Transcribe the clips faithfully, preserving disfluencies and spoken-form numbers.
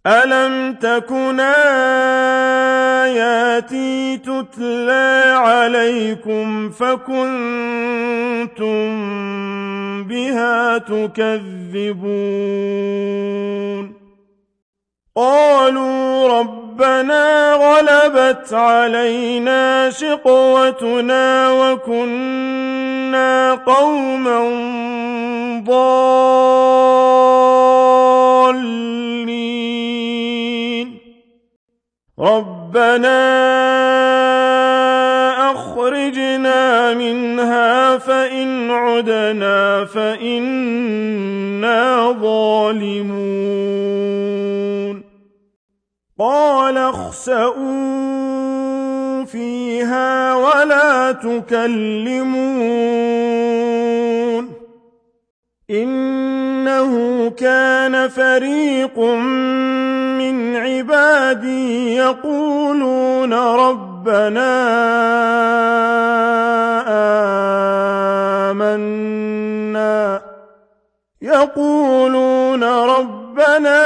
أَلَمْ تَكُنْ آيَاتِي تُتْلَىٰ عَلَيْكُمْ فَكُنتُم بِهَا تُكَذِّبُونَ قَالُوا رَبَّنَا غَلَبَتْ عَلَيْنَا شِقْوَتُنَا وَكُنَّا قَوْمًا ضَالِّينَ رَبَّنَا أَخْرِجْنَا مِنْهَا فَإِنْ عُدْنَا فَإِنَّا ظَالِمُونَ قَالَ اخْسَئُوا فِيهَا وَلَا تُكَلِّمُونِ إِنَّهُ كَانَ فَرِيقٌ مِّنْ عِبَادِي يَقُولُونَ رَبَّنَا آمَنَّا يَقُولُونَ رَبَّنَا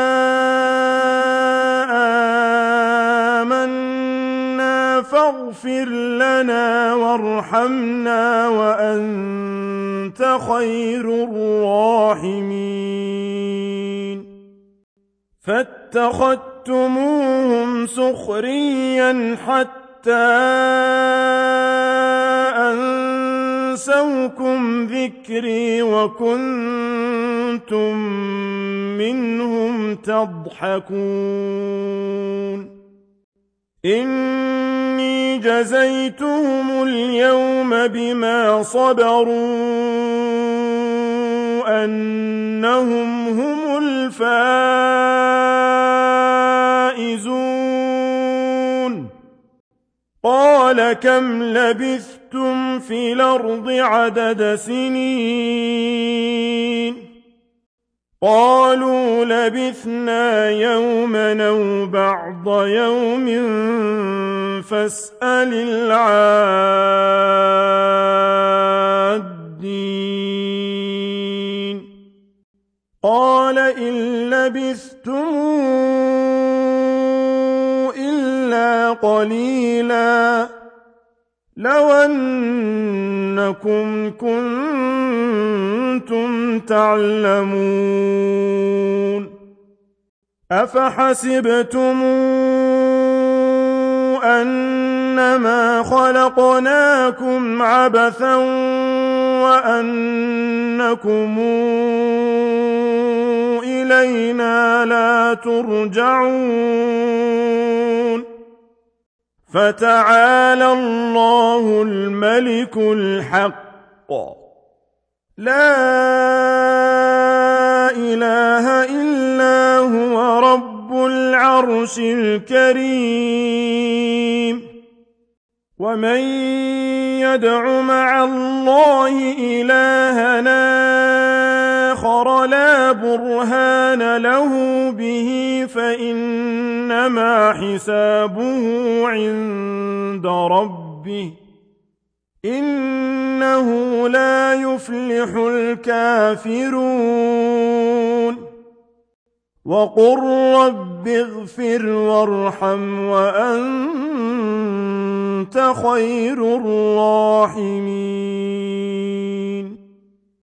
آمَنَّا فاغفر لنا وارحمنا وأنت خير الراحمين فاتخذتموهم سخريا حتى أنسوكم ذكري وكنتم منهم تضحكون إني جزيتهم اليوم بما صبروا أنهم هم الفائزون قال كم لبثتم في الأرض عدد سنين قالوا لبثنا يوما أو بعض يوم فاسأل العادين قال إن لبثتم إلا قليلا لو أنكم كنتم تعلمون أفحسبتم أنما خلقناكم عبثا وأنكم إلينا لا ترجعون فتعالى الله الملك الحق لا إله إلا هو رب العرش الكريم ومن يدع مع الله إلهنا آخر لا برهان له به فإنما حسابه عند ربه إنه لا يفلح الكافرون وقل رب اغفر وارحم وأنت خير الراحمين